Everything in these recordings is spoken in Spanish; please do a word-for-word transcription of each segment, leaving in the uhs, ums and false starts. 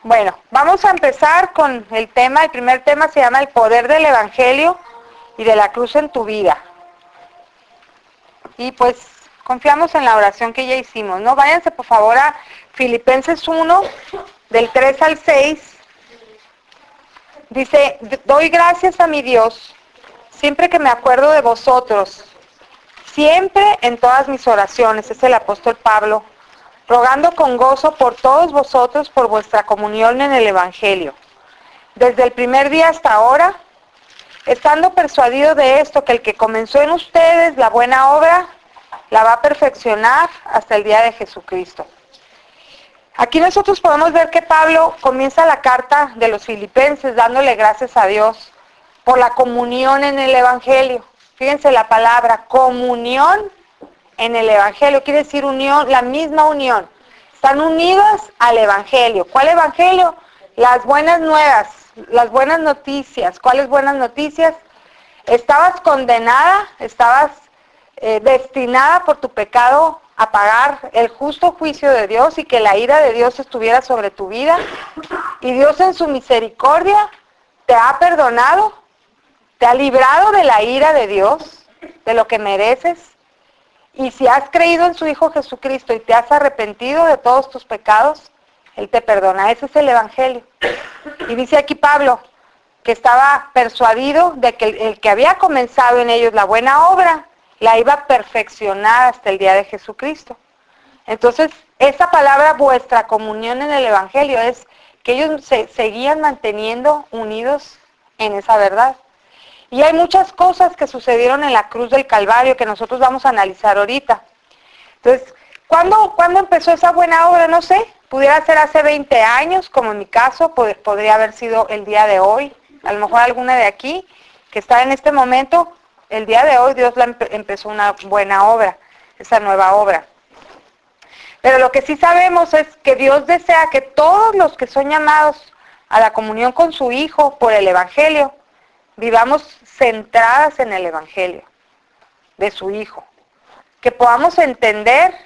Bueno, vamos a empezar con el tema. El primer tema se llama el poder del Evangelio y de la cruz en tu vida. Y pues confiamos en la oración que ya hicimos, ¿no? Váyanse por favor a Filipenses uno, del tres al seis. Dice, doy gracias a mi Dios, siempre que me acuerdo de vosotros, siempre en todas mis oraciones, es el apóstol Pablo, rogando con gozo por todos vosotros, por vuestra comunión en el Evangelio. Desde el primer día hasta ahora, estando persuadido de esto, que el que comenzó en ustedes la buena obra, la va a perfeccionar hasta el día de Jesucristo. Aquí nosotros podemos ver que Pablo comienza la carta de los filipenses dándole gracias a Dios por la comunión en el Evangelio. Fíjense la palabra, comunión en el Evangelio, quiere decir unión, la misma unión. Están unidos al Evangelio. ¿Cuál Evangelio? Las buenas nuevas, las buenas noticias. ¿Cuáles buenas noticias? Estabas condenada, estabas eh, destinada por tu pecado a pagar el justo juicio de Dios y que la ira de Dios estuviera sobre tu vida. Y Dios en su misericordia te ha perdonado, te ha librado de la ira de Dios, de lo que mereces. Y si has creído en su Hijo Jesucristo y te has arrepentido de todos tus pecados, Él te perdona. Ese es el Evangelio. Y dice aquí Pablo que estaba persuadido de que el, el que había comenzado en ellos la buena obra, la iba a perfeccionar hasta el día de Jesucristo. Entonces, esa palabra, vuestra comunión en el Evangelio, es que ellos se seguían manteniendo unidos en esa verdad. Y hay muchas cosas que sucedieron en la cruz del Calvario que nosotros vamos a analizar ahorita. Entonces, ¿cuándo, ¿cuándo empezó esa buena obra? No sé, pudiera ser hace veinte años, como en mi caso, pod- podría haber sido el día de hoy. A lo mejor alguna de aquí que está en este momento, el día de hoy Dios la empe- empezó una buena obra, esa nueva obra. Pero lo que sí sabemos es que Dios desea que todos los que son llamados a la comunión con su Hijo por el Evangelio, vivamos centradas en el Evangelio de su Hijo. Que podamos entender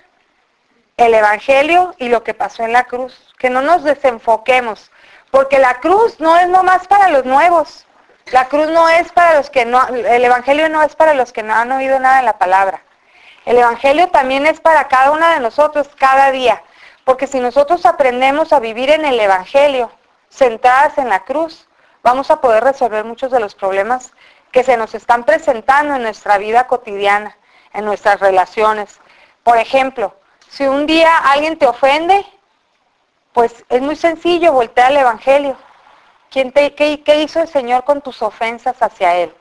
el Evangelio y lo que pasó en la cruz. Que no nos desenfoquemos. Porque la cruz no es nomás para los nuevos. La cruz no es para los que no, el Evangelio no es para los que no han oído nada de la palabra. El Evangelio también es para cada una de nosotros, cada día. Porque si nosotros aprendemos a vivir en el Evangelio, centradas en la cruz, vamos a poder resolver muchos de los problemas que se nos están presentando en nuestra vida cotidiana, en nuestras relaciones. Por ejemplo, si un día alguien te ofende, pues es muy sencillo, voltea al Evangelio. ¿Quién te, qué, ¿Qué hizo el Señor con tus ofensas hacia Él?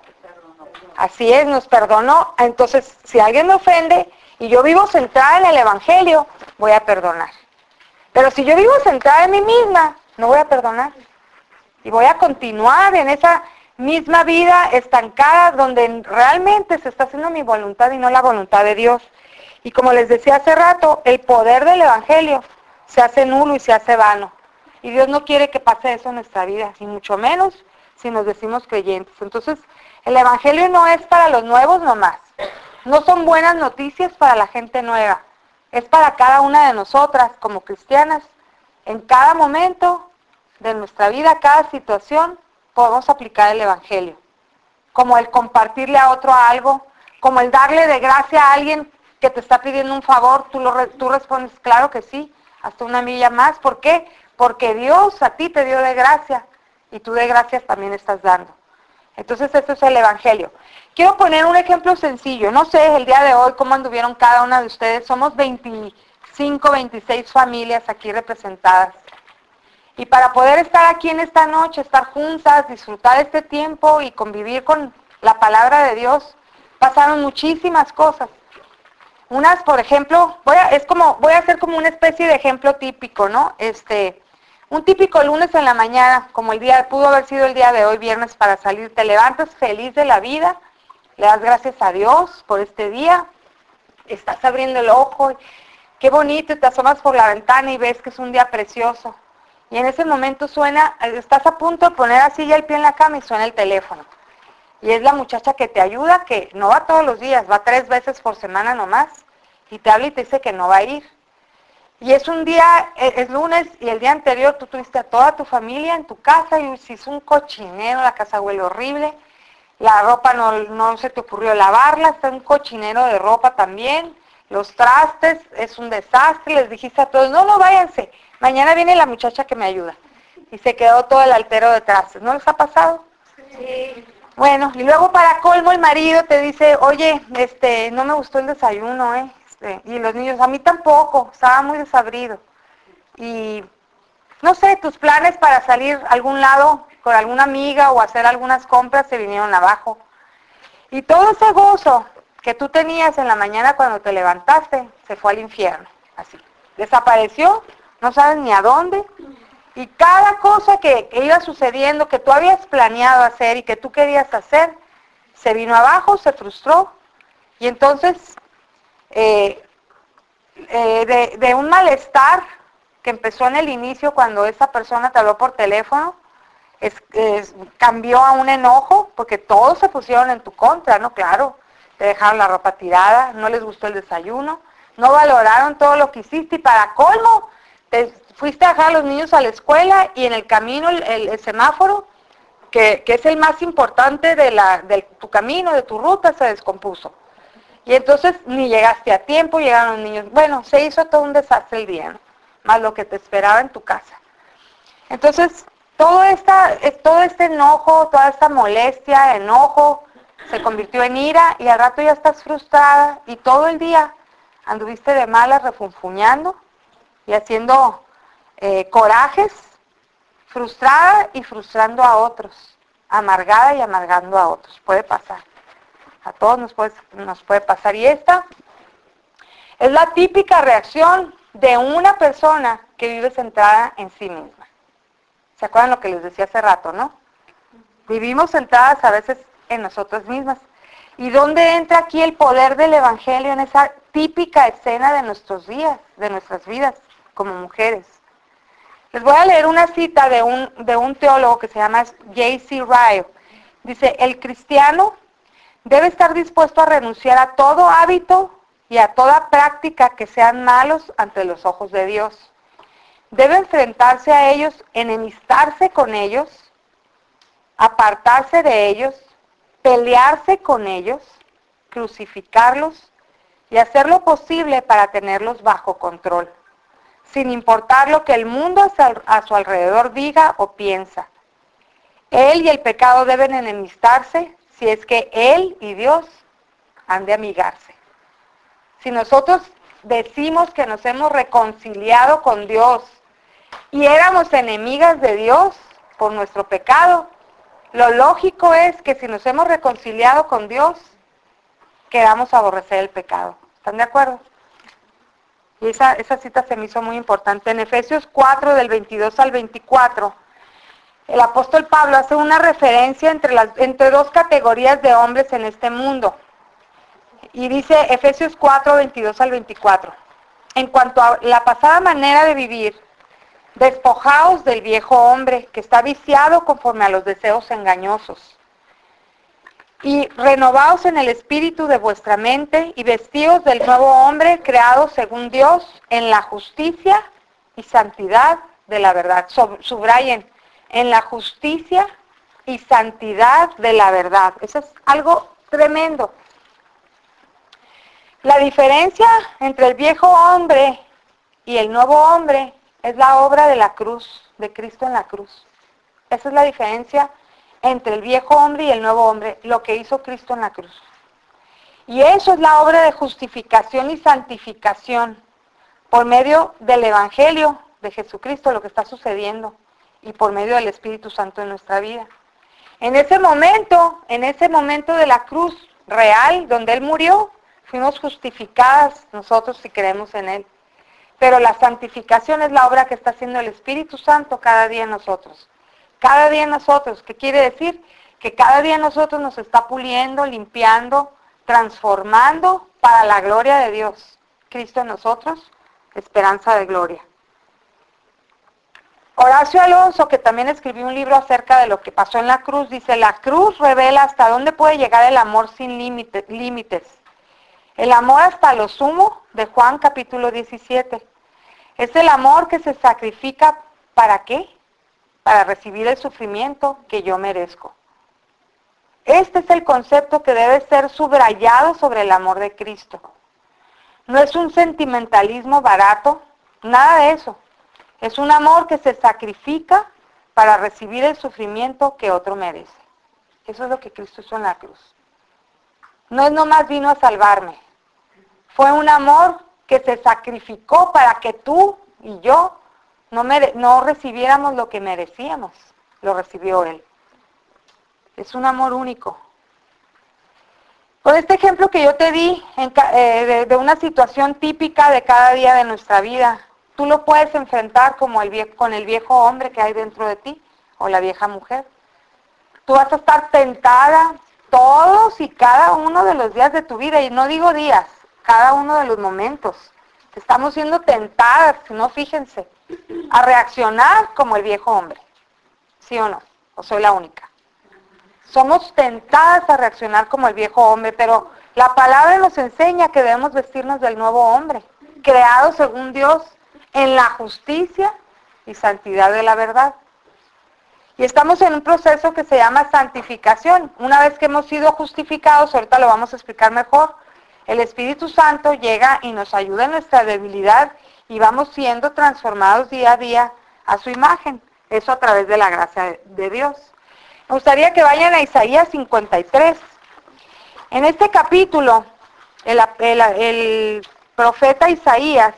Así es, nos perdonó. Entonces, si alguien me ofende y yo vivo centrada en el Evangelio, voy a perdonar. Pero si yo vivo centrada en mí misma, no voy a perdonar. Y voy a continuar en esa misma vida estancada donde realmente se está haciendo mi voluntad y no la voluntad de Dios. Y como les decía hace rato, el poder del Evangelio se hace nulo y se hace vano. Y Dios no quiere que pase eso en nuestra vida, y mucho menos si nos decimos creyentes. Entonces, el Evangelio no es para los nuevos nomás. No son buenas noticias para la gente nueva. Es para cada una de nosotras como cristianas. En cada momento de nuestra vida, cada situación, podemos aplicar el Evangelio. Como el compartirle a otro algo, como el darle de gracia a alguien que te está pidiendo un favor, tú, lo, tú respondes, claro que sí, hasta una milla más. ¿Por qué? Porque Dios a ti te dio de gracia y tú de gracias también estás dando. Entonces, esto es el Evangelio. Quiero poner un ejemplo sencillo. No sé, el día de hoy, cómo anduvieron cada una de ustedes. Somos veinticinco, veintiséis familias aquí representadas. Y para poder estar aquí en esta noche, estar juntas, disfrutar este tiempo y convivir con la palabra de Dios, pasaron muchísimas cosas. Unas, por ejemplo, voy a, es como, voy a hacer como una especie de ejemplo típico, ¿no? Este, un típico lunes en la mañana, como el día, pudo haber sido el día de hoy, viernes, para salir, te levantas feliz de la vida, le das gracias a Dios por este día, estás abriendo el ojo, qué bonito, y te asomas por la ventana y ves que es un día precioso. Y en ese momento suena, estás a punto de poner así ya el pie en la cama y suena el teléfono. Y es la muchacha que te ayuda, que no va todos los días, va tres veces por semana nomás, y te habla y te dice que no va a ir. Y es un día, es lunes y el día anterior tú tuviste a toda tu familia en tu casa y si es un cochinero, la casa huele horrible, la ropa no, no se te ocurrió lavarla, está un cochinero de ropa también, los trastes, es un desastre, les dijiste a todos, no, no, váyanse, mañana viene la muchacha que me ayuda. Y se quedó todo el altero de trastes, ¿no les ha pasado? Sí. Bueno, y luego para colmo el marido te dice, oye, este, no me gustó el desayuno, ¿eh? Este, y los niños, a mí tampoco, estaba muy desabrido. Y no sé, tus planes para salir a algún lado con alguna amiga o hacer algunas compras se vinieron abajo. Y todo ese gozo que tú tenías en la mañana cuando te levantaste, se fue al infierno, así. Desapareció, no sabes ni a dónde. Y cada cosa que, que iba sucediendo, que tú habías planeado hacer y que tú querías hacer, se vino abajo, se frustró. Y entonces, eh, eh, de, de un malestar que empezó en el inicio cuando esa persona te habló por teléfono, es, es, cambió a un enojo, porque todos se pusieron en tu contra, ¿no? Claro, te dejaron la ropa tirada, no les gustó el desayuno, no valoraron todo lo que hiciste y para colmo, te fuiste a dejar a los niños a la escuela y en el camino el, el, el semáforo, que, que es el más importante de, la, de tu camino, de tu ruta, se descompuso. Y entonces ni llegaste a tiempo, llegaron los niños. Bueno, se hizo todo un desastre el día, ¿no? Más lo que te esperaba en tu casa. Entonces, todo, esta, todo este enojo, toda esta molestia, enojo, se convirtió en ira y al rato ya estás frustrada y todo el día anduviste de malas refunfuñando y haciendo eh, corajes, frustrada y frustrando a otros, amargada y amargando a otros. Puede pasar. A todos nos puede, nos puede pasar. Y esta es la típica reacción de una persona que vive centrada en sí misma. ¿Se acuerdan lo que les decía hace rato, no? Vivimos centradas a veces en nosotras mismas. ¿Y dónde entra aquí el poder del Evangelio en esa típica escena de nuestros días, de nuestras vidas como mujeres? Les voy a leer una cita de un, de un teólogo que se llama J C Ryle. Dice, el cristiano debe estar dispuesto a renunciar a todo hábito y a toda práctica que sean malos ante los ojos de Dios. Debe enfrentarse a ellos, enemistarse con ellos, apartarse de ellos, pelearse con ellos, crucificarlos y hacer lo posible para tenerlos bajo control, sin importar lo que el mundo a su alrededor diga o piensa. Él y el pecado deben enemistarse si es que Él y Dios han de amigarse. Si nosotros decimos que nos hemos reconciliado con Dios y éramos enemigas de Dios por nuestro pecado, lo lógico es que si nos hemos reconciliado con Dios, queramos aborrecer el pecado. ¿Están de acuerdo? Y esa, esa cita se me hizo muy importante. En Efesios cuatro, del veintidós al veinticuatro, el apóstol Pablo hace una referencia entre, las, entre dos categorías de hombres en este mundo. Y dice Efesios cuatro, veintidós al veinticuatro. En cuanto a la pasada manera de vivir, despojaos del viejo hombre que está viciado conforme a los deseos engañosos. Y renovaos en el espíritu de vuestra mente y vestíos del nuevo hombre creado según Dios en la justicia y santidad de la verdad. Subrayen, en la justicia y santidad de la verdad. Eso es algo tremendo. La diferencia entre el viejo hombre y el nuevo hombre es la obra de la cruz, de Cristo en la cruz. Esa es la diferencia entre el viejo hombre y el nuevo hombre, lo que hizo Cristo en la cruz. Y eso es la obra de justificación y santificación por medio del Evangelio de Jesucristo, lo que está sucediendo, y por medio del Espíritu Santo en nuestra vida. En ese momento, en ese momento de la cruz real, donde Él murió, fuimos justificadas nosotros si creemos en Él. Pero la santificación es la obra que está haciendo el Espíritu Santo cada día en nosotros. Cada día en nosotros, ¿qué quiere decir? Que cada día en nosotros nos está puliendo, limpiando, transformando para la gloria de Dios. Cristo en nosotros, esperanza de gloria. Horacio Alonso, que también escribió un libro acerca de lo que pasó en la cruz, dice, la cruz revela hasta dónde puede llegar el amor sin límite, límites. El amor hasta lo sumo, de Juan capítulo diecisiete. Es el amor que se sacrifica, ¿para qué? Para recibir el sufrimiento que yo merezco. Este es el concepto que debe ser subrayado sobre el amor de Cristo. No es un sentimentalismo barato, nada de eso. Es un amor que se sacrifica para recibir el sufrimiento que otro merece. Eso es lo que Cristo hizo en la cruz. No es nomás vino a salvarme. Fue un amor que se sacrificó para que tú y yo no, mere- no recibiéramos lo que merecíamos. Lo recibió Él. Es un amor único. Con este ejemplo que yo te di en ca- eh, de, de una situación típica de cada día de nuestra vida, tú lo puedes enfrentar como el vie- con el viejo hombre que hay dentro de ti o la vieja mujer. Tú vas a estar tentada todos y cada uno de los días de tu vida, y no digo días, cada uno de los momentos. Estamos siendo tentadas, si no, fíjense, a reaccionar como el viejo hombre. ¿Sí o no? ¿O soy la única? Somos tentadas a reaccionar como el viejo hombre, pero la palabra nos enseña que debemos vestirnos del nuevo hombre, creado según Dios en la justicia y santidad de la verdad. Y estamos en un proceso que se llama santificación. Una vez que hemos sido justificados, ahorita lo vamos a explicar mejor, el Espíritu Santo llega y nos ayuda en nuestra debilidad y vamos siendo transformados día a día a su imagen. Eso a través de la gracia de Dios. Me gustaría que vayan a Isaías cincuenta y tres. En este capítulo, el, el, el profeta Isaías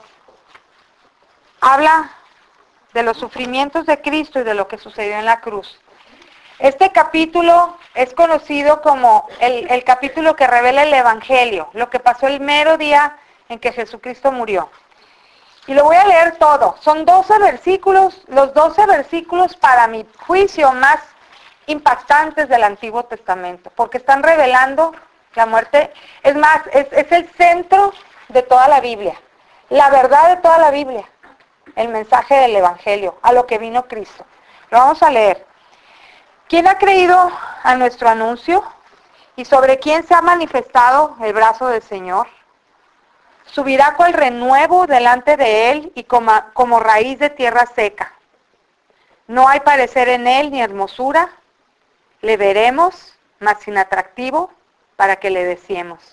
habla de los sufrimientos de Cristo y de lo que sucedió en la cruz. Este capítulo es conocido como el, el capítulo que revela el Evangelio, lo que pasó el mero día en que Jesucristo murió. Y lo voy a leer todo. Son doce versículos, los doce versículos para mi juicio más impactantes del Antiguo Testamento, porque están revelando la muerte. Es más, es, es el centro de toda la Biblia, la verdad de toda la Biblia, el mensaje del Evangelio, a lo que vino Cristo. Lo vamos a leer. ¿Quién ha creído a nuestro anuncio? ¿Y sobre quién se ha manifestado el brazo del Señor? Subirá cual renuevo delante de él y como, como raíz de tierra seca. No hay parecer en él ni hermosura. Le veremos, mas sin atractivo, para que le deseemos.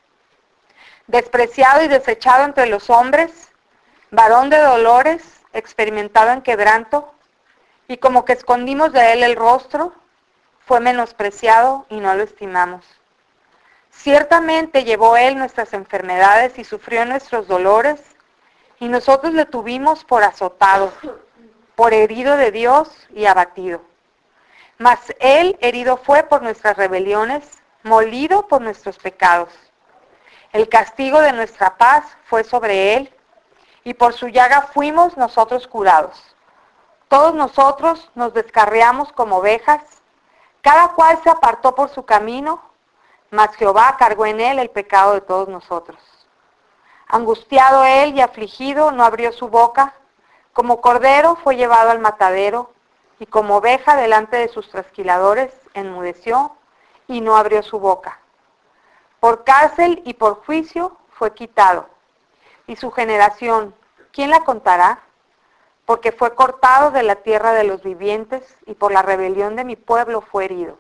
Despreciado y desechado entre los hombres, varón de dolores, experimentado en quebranto, y como que escondimos de él el rostro, fue menospreciado y no lo estimamos. Ciertamente llevó él nuestras enfermedades y sufrió nuestros dolores, y nosotros le tuvimos por azotado, por herido de Dios y abatido. Mas él herido fue por nuestras rebeliones, molido por nuestros pecados. El castigo de nuestra paz fue sobre él, y por su llaga fuimos nosotros curados. Todos nosotros nos descarriamos como ovejas, cada cual se apartó por su camino, mas Jehová cargó en él el pecado de todos nosotros. Angustiado él y afligido, no abrió su boca, como cordero fue llevado al matadero, y como oveja delante de sus trasquiladores, enmudeció y no abrió su boca. Por cárcel y por juicio fue quitado. Y su generación, ¿quién la contará? Porque fue cortado de la tierra de los vivientes, y por la rebelión de mi pueblo fue herido.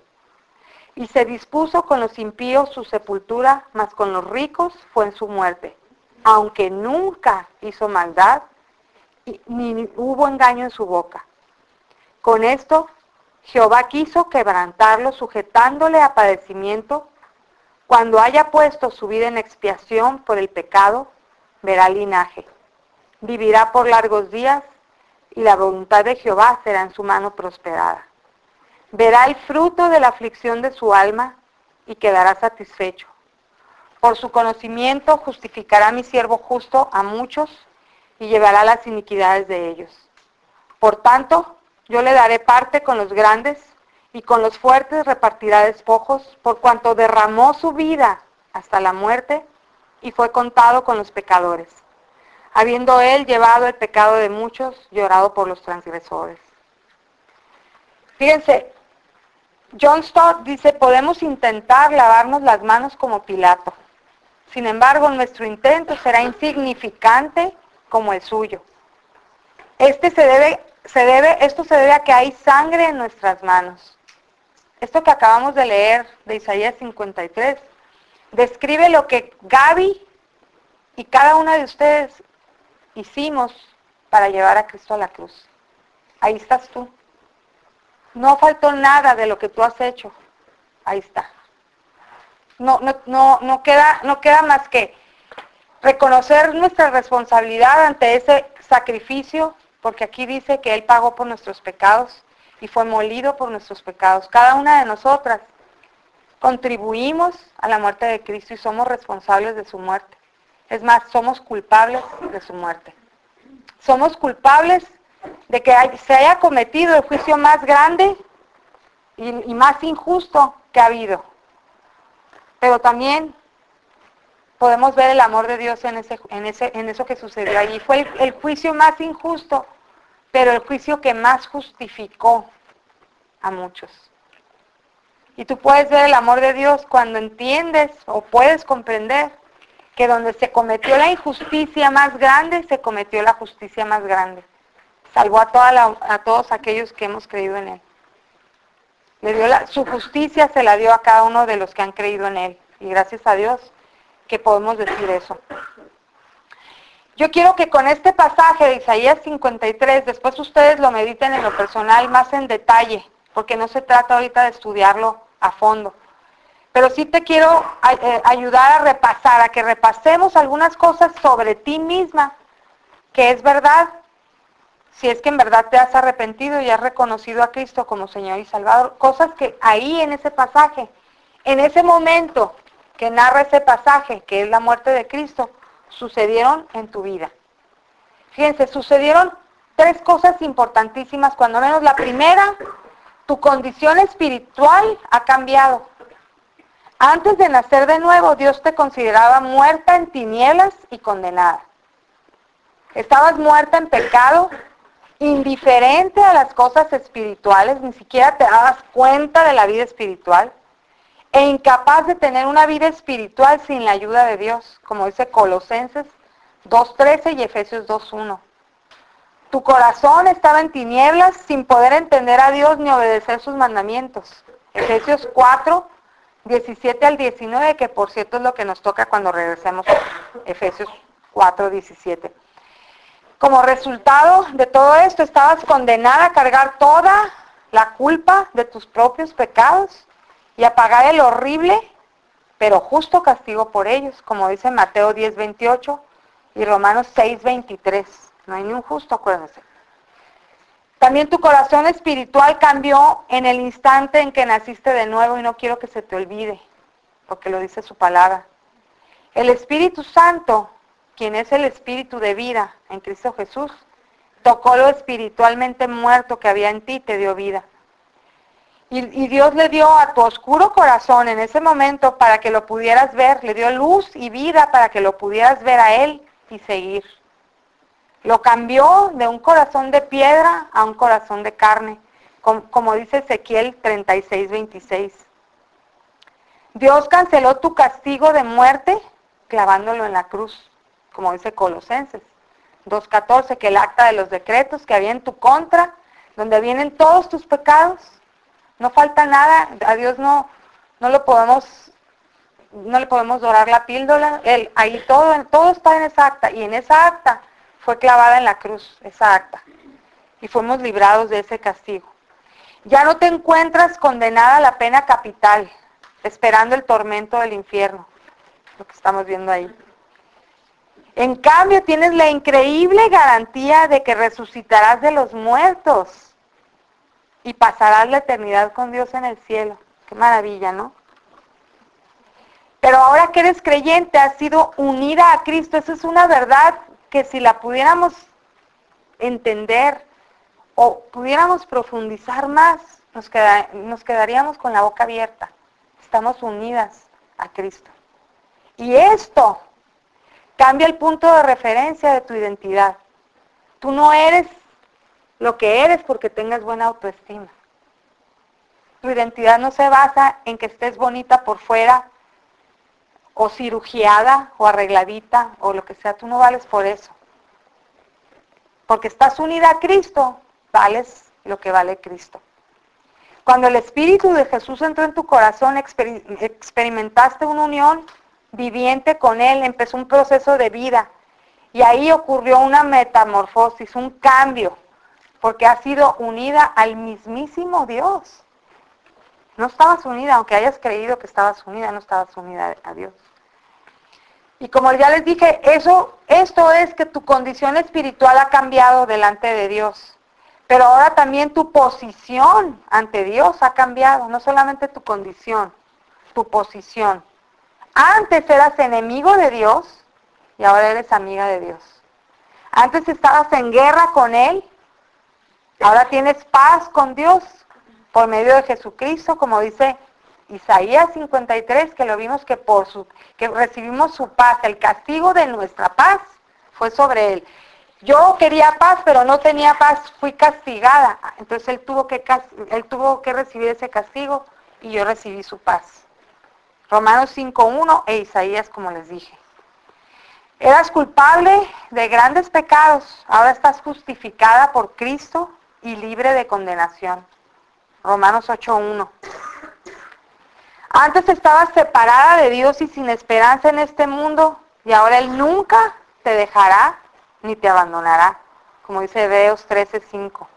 Y se dispuso con los impíos su sepultura, mas con los ricos fue en su muerte, aunque nunca hizo maldad, y ni hubo engaño en su boca. Con esto, Jehová quiso quebrantarlo, sujetándole a padecimiento. Cuando haya puesto su vida en expiación por el pecado, verá linaje. Vivirá por largos días, y la voluntad de Jehová será en su mano prosperada. Verá el fruto de la aflicción de su alma, y quedará satisfecho. Por su conocimiento justificará mi siervo justo a muchos, y llevará las iniquidades de ellos. Por tanto, yo le daré parte con los grandes, y con los fuertes repartirá despojos, por cuanto derramó su vida hasta la muerte, y fue contado con los pecadores, habiendo él llevado el pecado de muchos, llorado por los transgresores. Fíjense, John Stott dice, podemos intentar lavarnos las manos como Pilato. Sin embargo, nuestro intento será insignificante como el suyo. Este se debe, se debe, esto se debe a que hay sangre en nuestras manos. Esto que acabamos de leer de Isaías cincuenta y tres describe lo que Gaby y cada una de ustedes hicimos para llevar a Cristo a la cruz. Ahí estás tú. No faltó nada de lo que tú has hecho. Ahí está. No, no, no, no queda, no queda más que reconocer nuestra responsabilidad ante ese sacrificio, porque aquí dice que Él pagó por nuestros pecados y fue molido por nuestros pecados. Cada una de nosotras contribuimos a la muerte de Cristo y somos responsables de su muerte. Es más, somos culpables de su muerte. Somos culpables de que se haya cometido el juicio más grande y, y más injusto que ha habido. Pero también podemos ver el amor de Dios en, ese, en, ese, en eso que sucedió allí. Fue el, el juicio más injusto, pero el juicio que más justificó a muchos. Y tú puedes ver el amor de Dios cuando entiendes o puedes comprender que donde se cometió la injusticia más grande, se cometió la justicia más grande. Salvó a, toda la, a todos aquellos que hemos creído en Él. Le dio la, su justicia se la dio a cada uno de los que han creído en Él. Y gracias a Dios que podemos decir eso. Yo quiero que con este pasaje de Isaías cincuenta y tres, después ustedes lo mediten en lo personal más en detalle, porque no se trata ahorita de estudiarlo a fondo. Pero sí te quiero eh, ayudar a repasar, a que repasemos algunas cosas sobre ti misma, que es verdad, si es que en verdad te has arrepentido y has reconocido a Cristo como Señor y Salvador. Cosas que ahí en ese pasaje, en ese momento que narra ese pasaje, que es la muerte de Cristo, sucedieron en tu vida. Fíjense, sucedieron tres cosas importantísimas, cuando menos la primera, tu condición espiritual ha cambiado. Antes de nacer de nuevo, Dios te consideraba muerta en tinieblas y condenada. Estabas muerta en pecado, indiferente a las cosas espirituales, ni siquiera te dabas cuenta de la vida espiritual, e incapaz de tener una vida espiritual sin la ayuda de Dios, como dice Colosenses dos trece y Efesios dos uno. Tu corazón estaba en tinieblas sin poder entender a Dios ni obedecer sus mandamientos. Efesios cuatro diecisiete al diecinueve, que por cierto es lo que nos toca cuando regresemos a Efesios cuatro diecisiete. Como resultado de todo esto, estabas condenada a cargar toda la culpa de tus propios pecados y a pagar el horrible, pero justo castigo por ellos, como dice Mateo diez veintiocho y Romanos seis veintitrés. No hay ni un justo, acuérdense. También tu corazón espiritual cambió en el instante en que naciste de nuevo, y no quiero que se te olvide, porque lo dice su palabra. El Espíritu Santo, quien es el Espíritu de vida en Cristo Jesús, tocó lo espiritualmente muerto que había en ti y te dio vida. Y, y Dios le dio a tu oscuro corazón en ese momento para que lo pudieras ver, le dio luz y vida para que lo pudieras ver a Él y seguir. Lo cambió de un corazón de piedra a un corazón de carne, como, como dice Ezequiel treinta y seis veintiséis. Dios canceló tu castigo de muerte clavándolo en la cruz, como dice Colosenses dos catorce, que el acta de los decretos que había en tu contra, donde vienen todos tus pecados, no falta nada, a Dios no, no lo podemos, no le podemos dorar la píldora, él, ahí todo, todo está en esa acta, y en esa acta fue clavada en la cruz, esa acta, y fuimos librados de ese castigo. Ya no te encuentras condenada a la pena capital, esperando el tormento del infierno, lo que estamos viendo ahí. En cambio, tienes la increíble garantía de que resucitarás de los muertos y pasarás la eternidad con Dios en el cielo. Qué maravilla, ¿no? Pero ahora que eres creyente, has sido unida a Cristo. Esa es una verdad que si la pudiéramos entender o pudiéramos profundizar más, nos, queda, nos quedaríamos con la boca abierta. Estamos unidas a Cristo. Y esto cambia el punto de referencia de tu identidad. Tú no eres lo que eres porque tengas buena autoestima. Tu identidad no se basa en que estés bonita por fuera, o cirugiada, o arregladita, o lo que sea. Tú no vales por eso. Porque estás unida a Cristo, vales lo que vale Cristo. Cuando el Espíritu de Jesús entró en tu corazón, exper experimentaste una unión viviente con Él, empezó un proceso de vida. Y ahí ocurrió una metamorfosis, un cambio, porque has sido unida al mismísimo Dios. No estabas unida, aunque hayas creído que estabas unida, no estabas unida a Dios. Y como ya les dije, eso, esto es que tu condición espiritual ha cambiado delante de Dios. Pero ahora también tu posición ante Dios ha cambiado, no solamente tu condición, tu posición. Antes eras enemigo de Dios y ahora eres amiga de Dios. Antes estabas en guerra con Él, ahora tienes paz con Dios por medio de Jesucristo, como dice Isaías cincuenta y tres, que lo vimos que por su que recibimos su paz, el castigo de nuestra paz fue sobre Él. Yo quería paz, pero no tenía paz, fui castigada. Entonces él tuvo que él tuvo que recibir ese castigo y yo recibí su paz. Romanos cinco uno e Isaías, como les dije. Eras culpable de grandes pecados, ahora estás justificada por Cristo y libre de condenación. Romanos ocho uno. Antes estabas separada de Dios y sin esperanza en este mundo, y ahora Él nunca te dejará ni te abandonará, como dice Hebreos trece cinco.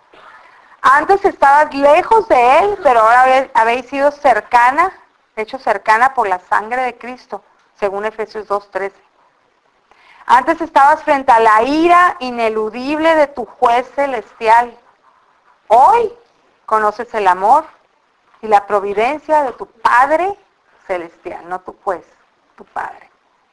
Antes estabas lejos de Él, pero ahora habéis sido cercana, hecho cercana por la sangre de Cristo, según Efesios dos trece. Antes estabas frente a la ira ineludible de tu juez celestial. Hoy conoces el amor y la providencia de tu Padre celestial, no tu juez, tu Padre.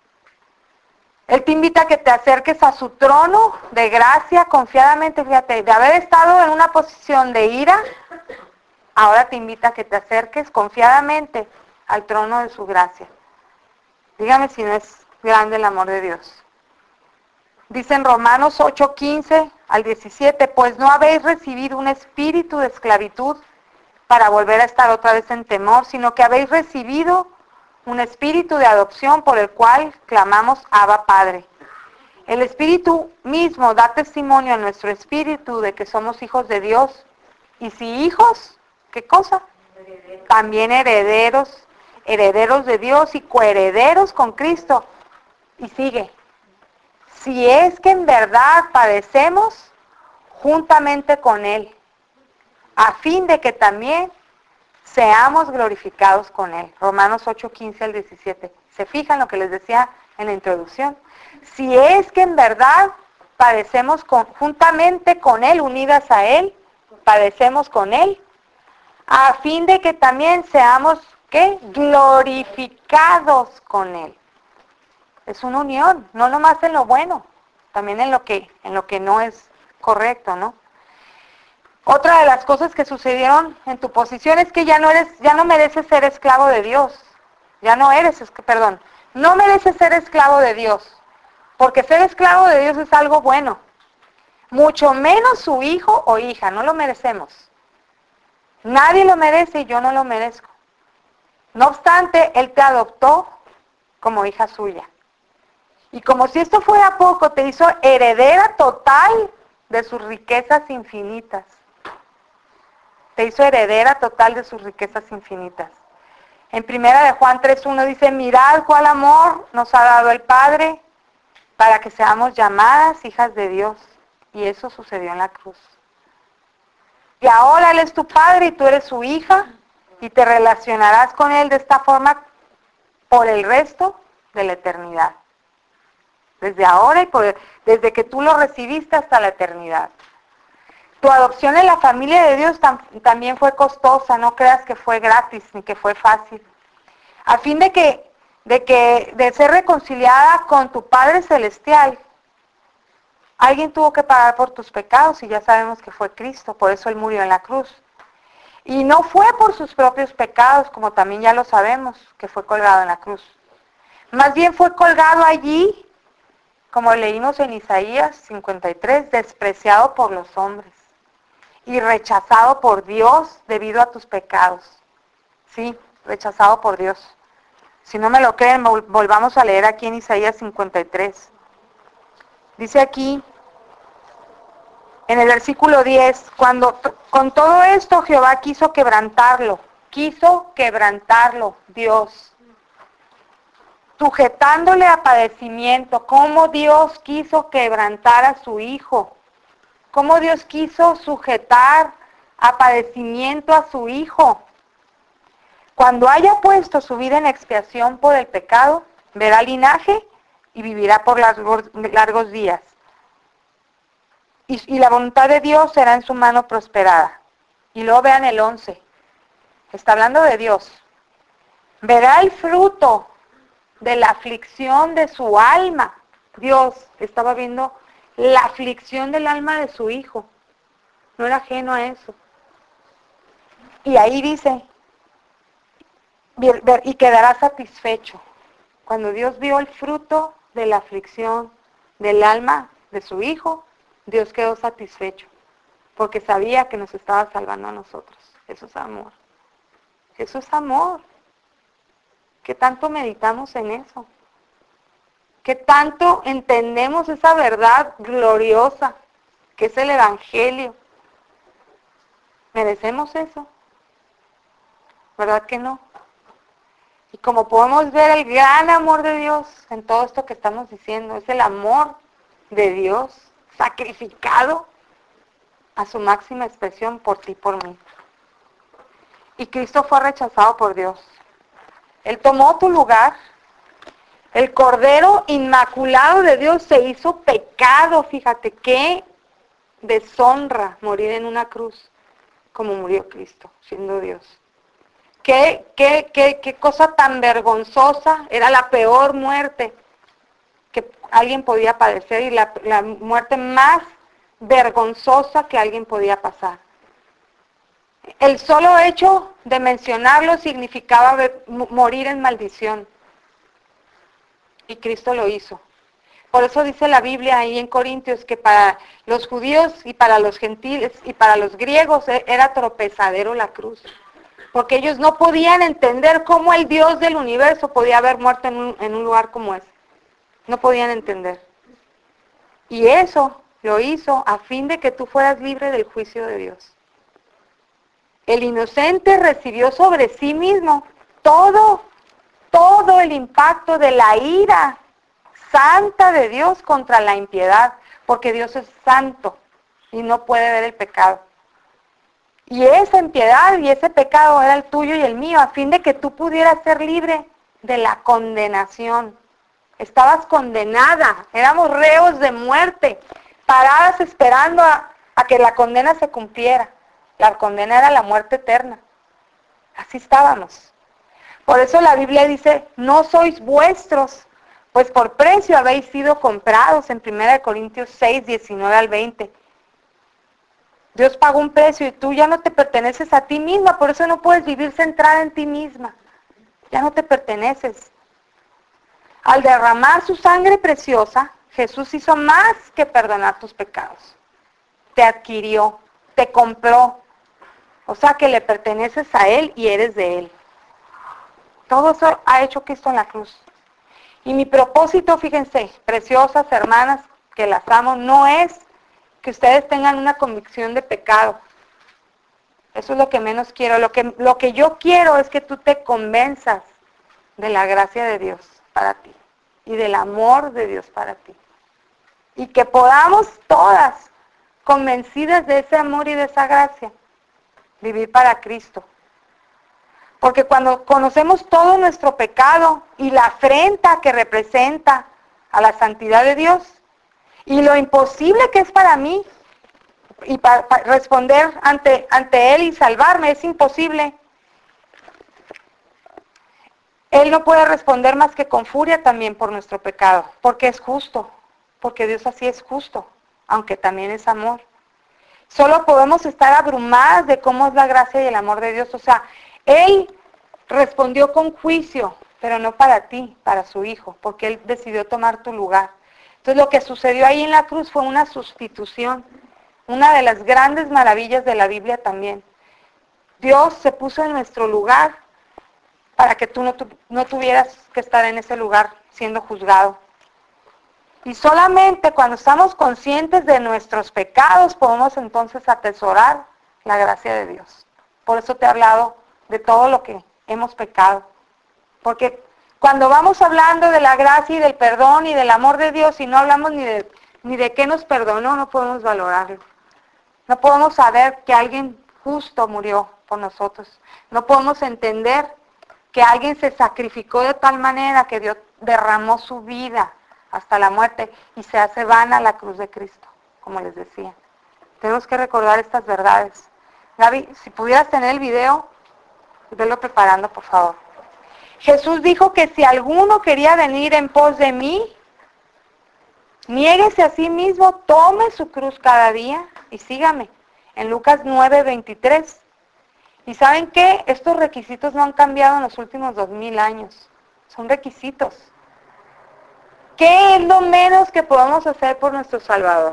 Él te invita a que te acerques a su trono de gracia confiadamente, fíjate, de haber estado en una posición de ira, ahora te invita a que te acerques confiadamente al trono de su gracia. Dígame si no es grande el amor de Dios. Dice en Romanos ocho quince al diecisiete, pues no habéis recibido un espíritu de esclavitud para volver a estar otra vez en temor, sino que habéis recibido un espíritu de adopción por el cual clamamos Abba Padre. El Espíritu mismo da testimonio a nuestro espíritu de que somos hijos de Dios. Y si hijos, ¿qué cosa? Herederos. También herederos, herederos de Dios y coherederos con Cristo. Y sigue. Si es que en verdad padecemos juntamente con Él, a fin de que también seamos glorificados con Él. Romanos ocho quince al diecisiete. ¿Se fijan lo que les decía en la introducción? Si es que en verdad padecemos con, juntamente con Él, unidas a Él, padecemos con Él, a fin de que también seamos, ¿qué? Glorificados con Él. Es una unión, no nomás en lo bueno, también en lo que, en lo que no es correcto, ¿no? Otra de las cosas que sucedieron en tu posición es que ya no eres, ya no mereces ser esclavo de Dios. Ya no eres, perdón, no mereces ser esclavo de Dios. Porque ser esclavo de Dios es algo bueno. Mucho menos su hijo o hija, no lo merecemos. Nadie lo merece y yo no lo merezco. No obstante, Él te adoptó como hija suya. Y como si esto fuera poco, te hizo heredera total de sus riquezas infinitas. Te hizo heredera total de sus riquezas infinitas. En primera de Juan tres uno dice, mirad cuál amor nos ha dado el Padre para que seamos llamadas hijas de Dios. Y eso sucedió en la cruz. Y ahora Él es tu Padre y tú eres su hija y te relacionarás con Él de esta forma por el resto de la eternidad. Desde ahora y por, desde que tú lo recibiste hasta la eternidad. Tu adopción en la familia de Dios tam, también fue costosa, no creas que fue gratis ni que fue fácil. A fin de que, de que, de ser reconciliada con tu Padre Celestial, alguien tuvo que pagar por tus pecados y ya sabemos que fue Cristo, por eso Él murió en la cruz. Y no fue por sus propios pecados, como también ya lo sabemos, que fue colgado en la cruz. Más bien fue colgado allí, como leímos en Isaías cincuenta y tres, despreciado por los hombres y rechazado por Dios debido a tus pecados. Sí, rechazado por Dios. Si no me lo creen, volvamos a leer aquí en Isaías cincuenta y tres. Dice aquí, En el versículo diez, cuando con todo esto Jehová quiso quebrantarlo, quiso quebrantarlo, Dios, sujetándole a padecimiento, como Dios quiso quebrantar a su hijo, como Dios quiso sujetar a padecimiento a su hijo. Cuando haya puesto su vida en expiación por el pecado, verá linaje y vivirá por largos, largos días. Y, y la voluntad de Dios será en su mano prosperada. Y luego vean el once. Está hablando de Dios. Verá el fruto de la aflicción de su alma. Dios estaba viendo la aflicción del alma de su hijo. No era ajeno a eso. Y ahí dice, y quedará satisfecho. Cuando Dios vio el fruto de la aflicción del alma de su hijo, Dios quedó satisfecho, porque sabía que nos estaba salvando a nosotros. Eso es amor. Eso es amor. ¿Qué tanto meditamos en eso? ¿Qué tanto entendemos esa verdad gloriosa que es el Evangelio? ¿Merecemos eso? ¿Verdad que no? Y como podemos ver el gran amor de Dios en todo esto que estamos diciendo, es el amor de Dios sacrificado a su máxima expresión por ti y por mí. Y Cristo fue rechazado por Dios. Él tomó tu lugar. El Cordero Inmaculado de Dios se hizo pecado. Fíjate, qué deshonra morir en una cruz como murió Cristo, siendo Dios. Qué, qué, qué, qué cosa tan vergonzosa. Era la peor muerte que alguien podía padecer y la, la muerte más vergonzosa que alguien podía pasar. El solo hecho de mencionarlo significaba ver, morir en maldición. Y Cristo lo hizo. Por eso dice la Biblia ahí en Corintios que para los judíos y para los gentiles y para los griegos era tropezadero la cruz. Porque ellos no podían entender cómo el Dios del universo podía haber muerto en un, en un lugar como ese. No podían entender. Y eso lo hizo a fin de que tú fueras libre del juicio de Dios. El inocente recibió sobre sí mismo todo, todo el impacto de la ira santa de Dios contra la impiedad, porque Dios es santo y no puede ver el pecado. Y esa impiedad y ese pecado era el tuyo y el mío, a fin de que tú pudieras ser libre de la condenación. Estabas condenada, éramos reos de muerte, paradas esperando a, a que la condena se cumpliera. La condena era la muerte eterna. Así estábamos. Por eso la Biblia dice, no sois vuestros, pues por precio habéis sido comprados, en primera de Corintios seis, diecinueve al veinte. Dios pagó un precio y tú ya no te perteneces a ti misma, por eso no puedes vivir centrada en ti misma. Ya no te perteneces. Al derramar su sangre preciosa, Jesús hizo más que perdonar tus pecados. Te adquirió, te compró. O sea que le perteneces a Él y eres de Él. Todo eso ha hecho Cristo en la cruz. Y mi propósito, fíjense, preciosas hermanas que las amo, no es que ustedes tengan una convicción de pecado. Eso es lo que menos quiero. Lo que, lo que yo quiero es que tú te convenzas de la gracia de Dios para ti y del amor de Dios para ti. Y que podamos todas, convencidas de ese amor y de esa gracia, vivir para Cristo. Porque cuando conocemos todo nuestro pecado y la afrenta que representa a la santidad de Dios y lo imposible que es para mí y para, para responder ante, ante Él y salvarme, es imposible. Él no puede responder más que con furia también por nuestro pecado, porque es justo, porque Dios así es justo, aunque también es amor. Solo podemos estar abrumadas de cómo es la gracia y el amor de Dios. O sea, Él respondió con juicio, pero no para ti, para su Hijo, porque Él decidió tomar tu lugar. Entonces lo que sucedió ahí en la cruz fue una sustitución, una de las grandes maravillas de la Biblia también. Dios se puso en nuestro lugar para que tú no, tu, no tuvieras que estar en ese lugar siendo juzgado. Y solamente cuando estamos conscientes de nuestros pecados podemos entonces atesorar la gracia de Dios. Por eso te he hablado de todo lo que hemos pecado. Porque cuando vamos hablando de la gracia y del perdón y del amor de Dios y no hablamos ni de, ni de qué nos perdonó, no podemos valorarlo. No podemos saber que alguien justo murió por nosotros. No podemos entender que alguien se sacrificó de tal manera que Dios derramó su vida hasta la muerte y se hace vana la cruz de Cristo, como les decía. Tenemos que recordar estas verdades. Gaby, si pudieras tener el video, velo preparando, por favor. Jesús dijo que si alguno quería venir en pos de mí, niéguese a sí mismo, tome su cruz cada día y sígame. En Lucas nueve veintitrés. ¿Y saben qué? Estos requisitos no han cambiado en los últimos dos mil años. Son requisitos. ¿Qué es lo menos que podemos hacer por nuestro Salvador?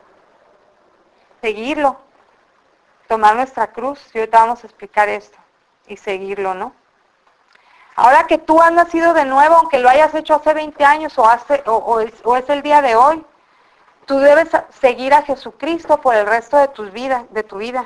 Seguirlo. Tomar nuestra cruz. Y ahorita vamos a explicar esto. Y seguirlo, ¿no? Ahora que tú has nacido de nuevo, aunque lo hayas hecho hace veinte años o, hace, o, o, es, o es el día de hoy, tú debes seguir a Jesucristo por el resto de tu vida, de tu vida.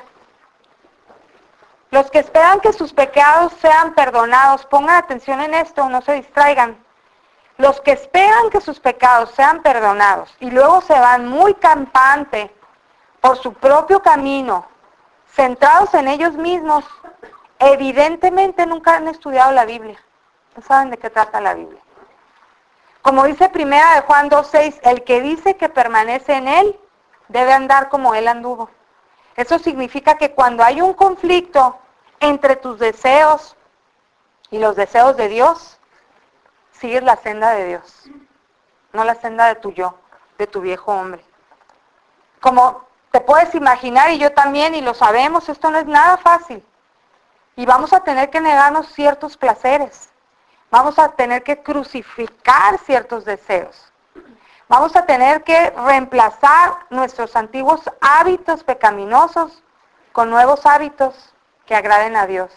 Los que esperan que sus pecados sean perdonados, pongan atención en esto, no se distraigan. Los que esperan que sus pecados sean perdonados y luego se van muy campante por su propio camino, centrados en ellos mismos, evidentemente nunca han estudiado la Biblia. No saben de qué trata la Biblia. Como dice primera de Juan dos seis, el que dice que permanece en él, debe andar como él anduvo. Eso significa que cuando hay un conflicto entre tus deseos y los deseos de Dios, sigues la senda de Dios, no la senda de tu yo, de tu viejo hombre. Como te puedes imaginar, y yo también, y lo sabemos, esto no es nada fácil. Y vamos a tener que negarnos ciertos placeres. Vamos a tener que crucificar ciertos deseos. Vamos a tener que reemplazar nuestros antiguos hábitos pecaminosos con nuevos hábitos que agraden a Dios.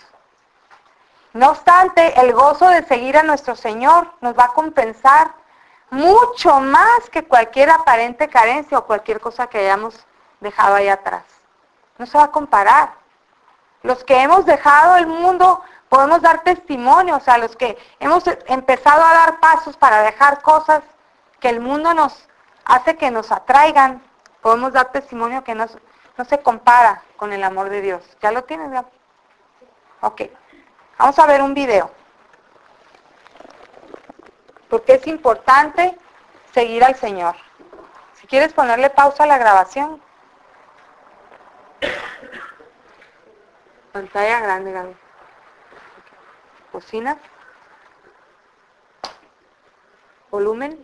No obstante, el gozo de seguir a nuestro Señor nos va a compensar mucho más que cualquier aparente carencia o cualquier cosa que hayamos dejado ahí atrás. No se va a comparar. Los que hemos dejado el mundo podemos dar testimonio, o sea, los que hemos empezado a dar pasos para dejar cosas que el mundo nos hace que nos atraigan, podemos dar testimonio que no, no se compara con el amor de Dios. ¿Ya lo tienes, Gaby? Ok. Vamos a ver un video. Porque es importante seguir al Señor. Si quieres ponerle pausa a la grabación. Pantalla grande, Gaby. Cocina. Volumen.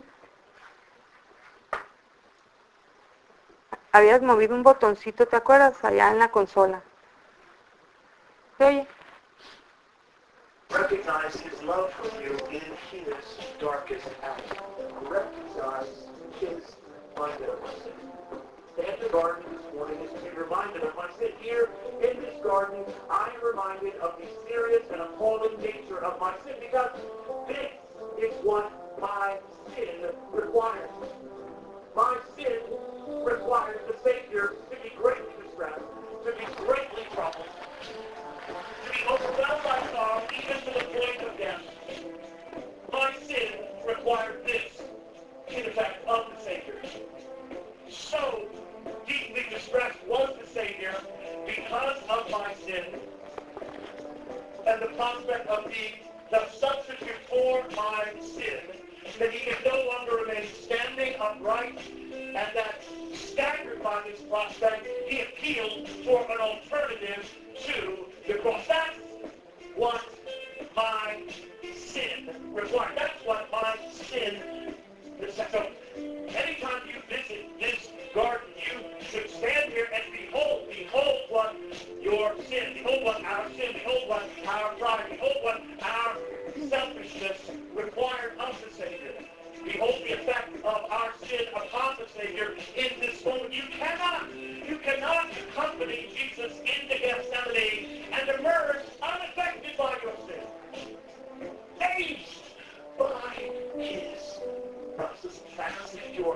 Habías movido un botoncito, ¿te acuerdas? Allá en la consola. ¿Se oye? Recognize his love for you in his darkest hour. Recognize his unbitterness. Stand in the garden this morning is to be reminded of when I sit here in this garden, I am reminded of the serious and appalling nature of my sin because this is what my sin requires. My sin requires the Savior to be greatly distressed, to be greatly troubled, to be overwhelmed by sorrow, even to the point of death. My sin required this in effect of the Savior. So deeply distressed was the Savior because of my sin and the prospect of being the substitute for my sin, that he could no longer remain standing upright, and that staggered by this prospect, he appealed for an alternative to the cross. That's what my sin required. That's what my sin required. So, anytime you visit this garden, you should stand here and behold, behold what your sin, behold what our sin, behold what our pride, behold what our selfishness required of the Savior. Behold the effect of our sin upon the Savior in this moment. You cannot, you cannot accompany Jesus into Gethsemane and emerge unaffected by your sin. Aged by his process. That's if you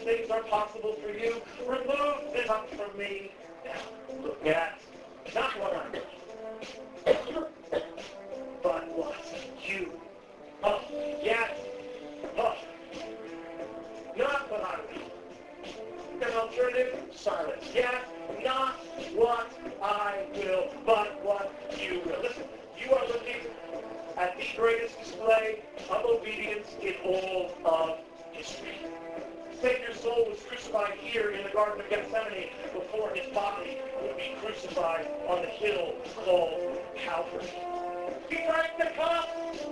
things are possible for you. Remove them from me. Now, look at not what I'm doing, but what you. Oh, yes. Oh. Not what I will. An alternative? Silence. Yes. Not what I will, but what you will. Listen, you are looking at the greatest display of obedience in all of history. Savior's soul was crucified here in the Garden of Gethsemane before his body would be crucified on the hill called Calvary. He drank the cup.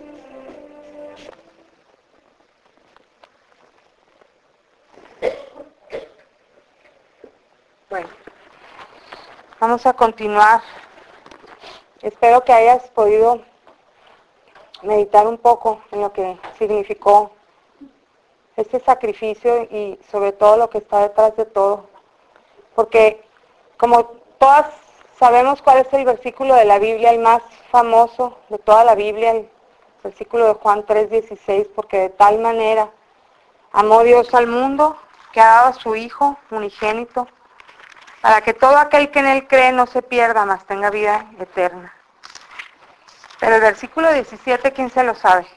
Bueno, vamos a continuar. Espero que hayas podido meditar un poco en lo que significó este sacrificio y sobre todo lo que está detrás de todo. Porque como todas sabemos cuál es el versículo de la Biblia, el más famoso de toda la Biblia, el versículo de Juan tres dieciséis, porque de tal manera amó Dios al mundo que ha dado a su Hijo unigénito, para que todo aquel que en Él cree no se pierda, mas tenga vida eterna. Pero el versículo diecisiete, ¿quién se lo sabe?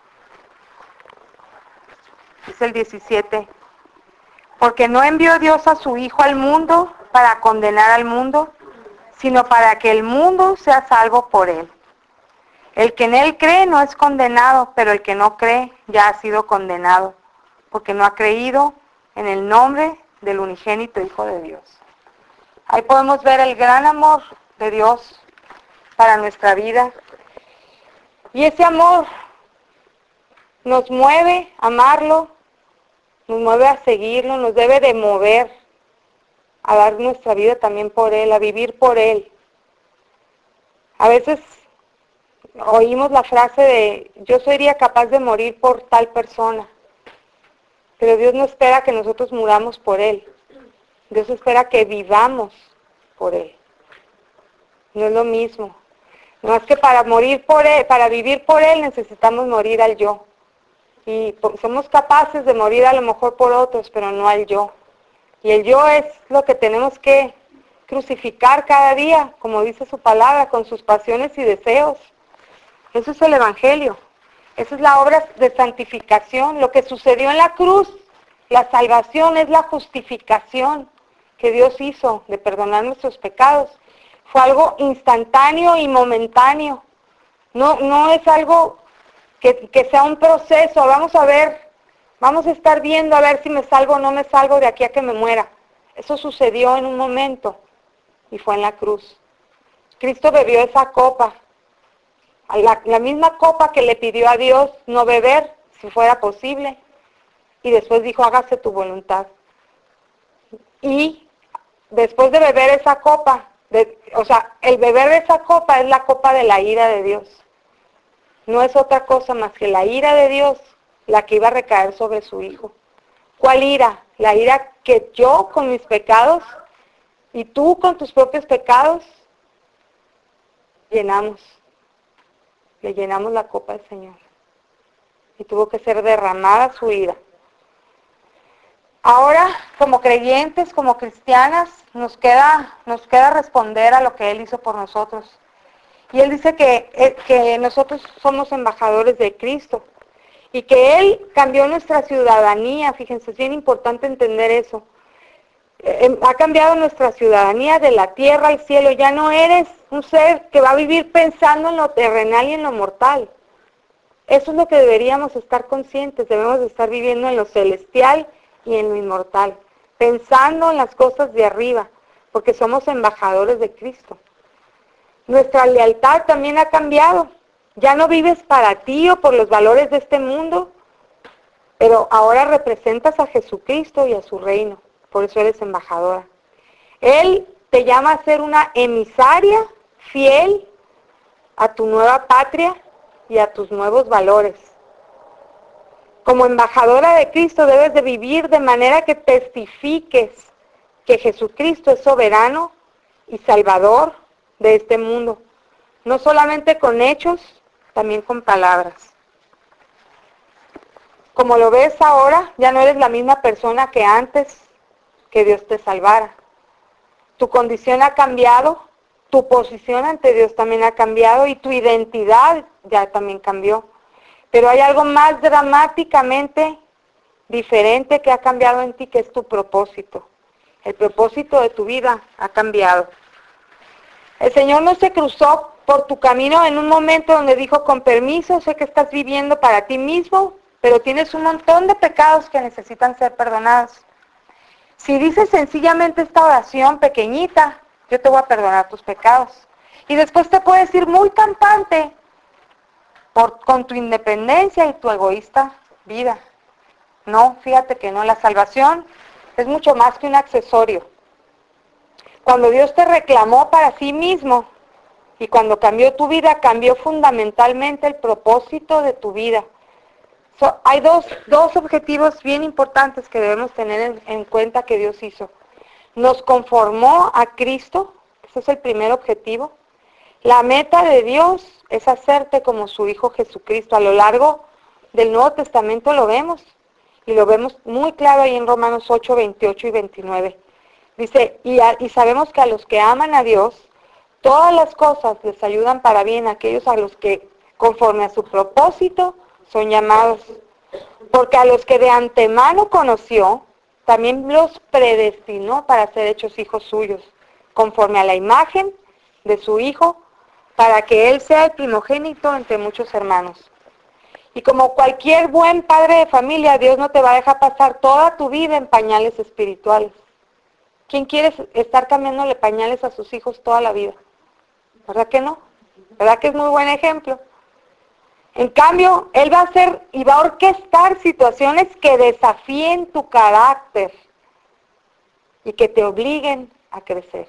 Es el diecisiete. Porque no envió Dios a su Hijo al mundo para condenar al mundo, sino para que el mundo sea salvo por Él. El que en Él cree no es condenado, pero el que no cree ya ha sido condenado, porque no ha creído en el nombre del unigénito Hijo de Dios. Ahí podemos ver el gran amor de Dios para nuestra vida. Y ese amor nos mueve a amarlo, nos mueve a seguirlo, nos debe de mover a dar nuestra vida también por Él, a vivir por Él. A veces oímos la frase de, yo sería capaz de morir por tal persona, pero Dios no espera que nosotros muramos por Él. Dios espera que vivamos por Él. No es lo mismo. No es que para morir por Él, para vivir por Él necesitamos morir al yo. Y somos capaces de morir a lo mejor por otros, pero no al yo. Y el yo es lo que tenemos que crucificar cada día, como dice su palabra, con sus pasiones y deseos. Eso es el Evangelio. Esa es la obra de santificación. Lo que sucedió en la cruz, la salvación es la justificación que Dios hizo de perdonar nuestros pecados. Fue algo instantáneo y momentáneo. No, no es algo que, que sea un proceso. Vamos a ver, vamos a estar viendo a ver si me salgo o no me salgo de aquí a que me muera. Eso sucedió en un momento y fue en la cruz. Cristo bebió esa copa, la, la misma copa que le pidió a Dios no beber, si fuera posible. Y después dijo, hágase tu voluntad. Y después de beber esa copa, de, o sea, el beber de esa copa es la copa de la ira de Dios. No es otra cosa más que la ira de Dios, la que iba a recaer sobre su Hijo. ¿Cuál ira? La ira que yo con mis pecados y tú con tus propios pecados llenamos. Le llenamos la copa del Señor. Y tuvo que ser derramada su ira. Ahora, como creyentes, como cristianas, nos queda, nos queda responder a lo que Él hizo por nosotros. Y Él dice que, que nosotros somos embajadores de Cristo. Y que Él cambió nuestra ciudadanía. Fíjense, es bien importante entender eso. Eh, ha cambiado nuestra ciudadanía de la tierra al cielo. Ya no eres un ser que va a vivir pensando en lo terrenal y en lo mortal. Eso es lo que deberíamos estar conscientes. Debemos de estar viviendo en lo celestial y en lo inmortal, pensando en las cosas de arriba, porque somos embajadores de Cristo. Nuestra lealtad también ha cambiado. Ya no vives para ti o por los valores de este mundo, pero ahora representas a Jesucristo y a su reino, por eso eres embajadora. Él te llama a ser una emisaria fiel a tu nueva patria y a tus nuevos valores. Como embajadora de Cristo debes de vivir de manera que testifiques que Jesucristo es soberano y salvador de este mundo. No solamente con hechos, también con palabras. Como lo ves ahora, ya no eres la misma persona que antes que Dios te salvara. Tu condición ha cambiado, tu posición ante Dios también ha cambiado y tu identidad ya también cambió. Pero hay algo más dramáticamente diferente que ha cambiado en ti, que es tu propósito. El propósito de tu vida ha cambiado. El Señor no se cruzó por tu camino en un momento donde dijo, con permiso, sé que estás viviendo para ti mismo, pero tienes un montón de pecados que necesitan ser perdonados. Si dices sencillamente esta oración pequeñita, yo te voy a perdonar tus pecados. Y después te puedes ir muy campante por, con tu independencia y tu egoísta vida. No, fíjate que no, la salvación es mucho más que un accesorio. Cuando Dios te reclamó para sí mismo y cuando cambió tu vida, cambió fundamentalmente el propósito de tu vida. So, hay dos, dos objetivos bien importantes que debemos tener en, en cuenta que Dios hizo. Nos conformó a Cristo, ese es el primer objetivo. La meta de Dios es hacerte como su Hijo Jesucristo. A lo largo del Nuevo Testamento lo vemos, y lo vemos muy claro ahí en Romanos ocho, veintiocho y veintinueve. Dice, y, a, y sabemos que a los que aman a Dios, todas las cosas les ayudan para bien, a aquellos a los que, conforme a su propósito, son llamados. Porque a los que de antemano conoció, también los predestinó para ser hechos hijos suyos, conforme a la imagen de su Hijo, para que Él sea el primogénito entre muchos hermanos. Y como cualquier buen padre de familia, Dios no te va a dejar pasar toda tu vida en pañales espirituales. ¿Quién quiere estar cambiándole pañales a sus hijos toda la vida? ¿Verdad que no? ¿Verdad que es muy buen ejemplo? En cambio, Él va a hacer y va a orquestar situaciones que desafíen tu carácter y que te obliguen a crecer.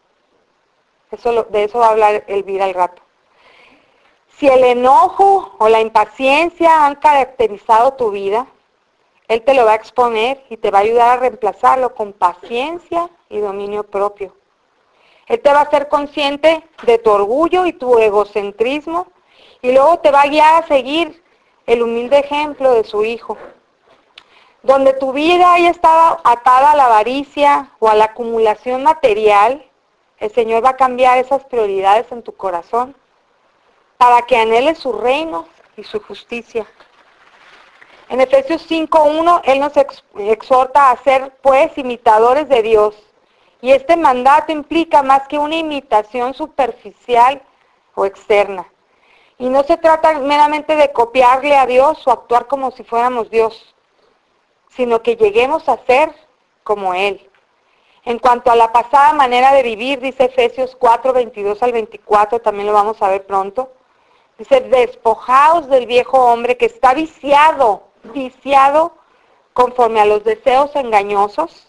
Eso lo, de eso va a hablar Elvira al rato. Si el enojo o la impaciencia han caracterizado tu vida, Él te lo va a exponer y te va a ayudar a reemplazarlo con paciencia y dominio propio. Él te va a hacer consciente de tu orgullo y tu egocentrismo y luego te va a guiar a seguir el humilde ejemplo de su Hijo. Donde tu vida haya estado atada a la avaricia o a la acumulación material, el Señor va a cambiar esas prioridades en tu corazón para que anheles su reino y su justicia. En Efesios cinco uno, Él nos ex- exhorta a ser, pues, imitadores de Dios. Y este mandato implica más que una imitación superficial o externa. Y no se trata meramente de copiarle a Dios o actuar como si fuéramos Dios, sino que lleguemos a ser como Él. En cuanto a la pasada manera de vivir, dice Efesios cuatro, veintidós al veinticuatro, también lo vamos a ver pronto. Dice, despojaos del viejo hombre que está viciado, viciado conforme a los deseos engañosos,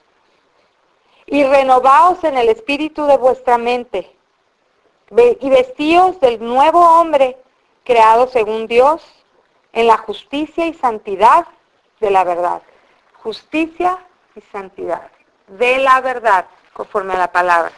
y renovaos en el espíritu de vuestra mente, y vestíos del nuevo hombre creado según Dios, en la justicia y santidad de la verdad. Justicia y santidad de la verdad, conforme a la palabra.